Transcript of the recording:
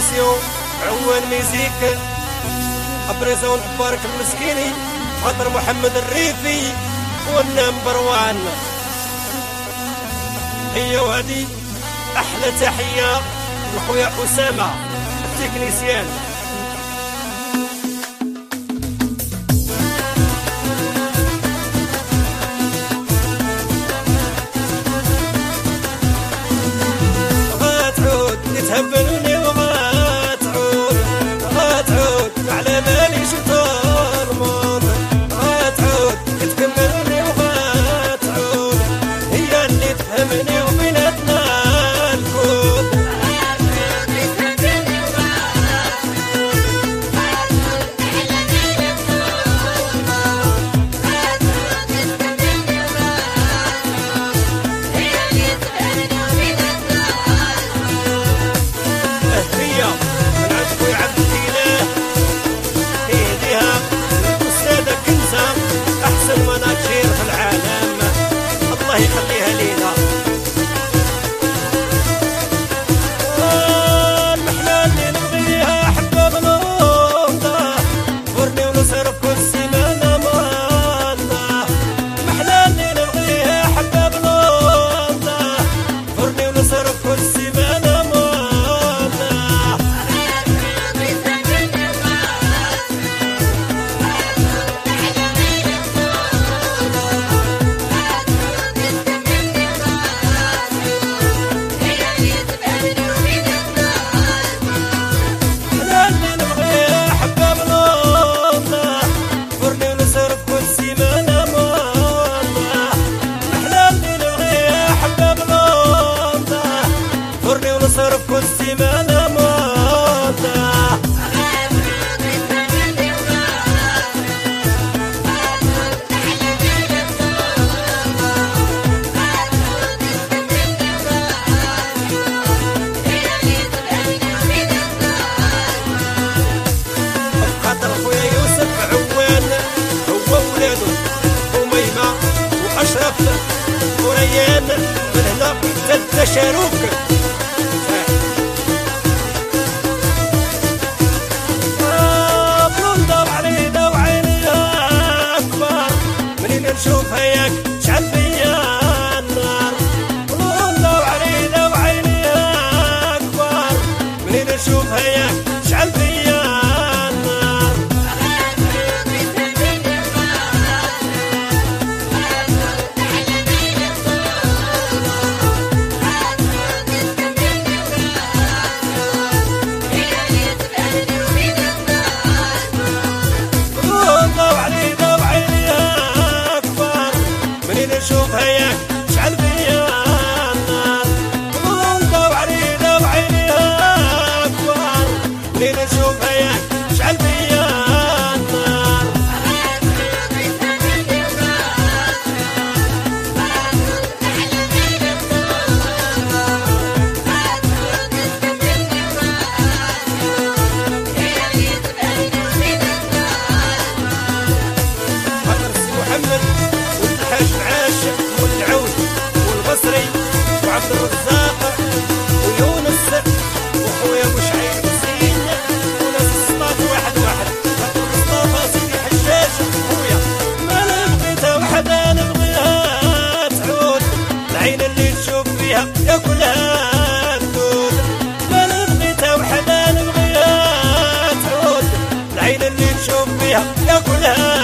برودكسيون عوان ميزيك ابريزون بارك المسكيني خاطر محمد الريفي والنمبر وان. هي وهذه احلى تحيه لخويا اسامه التكنيسيان. غاتعود تهبلوني وغاتعود على بالي شطار مون. غاتعود تكملني وغاتعود هي اللي تفهمني وبيناتنا الكود. يخليها لينا المحلى اللي نبغيها حباب نوضة فرني ونصرف كل سيمانة مالنا. المحلى اللي نبغيها حباب نوضة فرني ونصرف كل سيمانة مالنا. صرف كل سيمانة موضة بخاطر خويا يوسف عوان هو وولادو وميمة وأشرف وريان من هنا تد شاروك. نشوف هياك شعل فيا النار والله وعلينا وعيني اكبر منين نشوف هياك شعل فيا النار. والله وعلينا وعيني نشوف هياك شعل فيا النار والله وعلينا وعيني اكبر منين نشوف هياك شعل فيا النار. خاطر سي محمد والحاج عاشق والعود والبصري وعبد الرزاق ويونس وخويا بوشعيب حسين وناس السطاف واحد خاطر مصطفى سيدي حجاج خويا. ما نبغيتها وحدة نبغيها تعود العين اللي تشوف فيها ياكلها الدود. ما نبغيتها وحدة نبغيها تعود العين اللي تشوف فيها ياكلها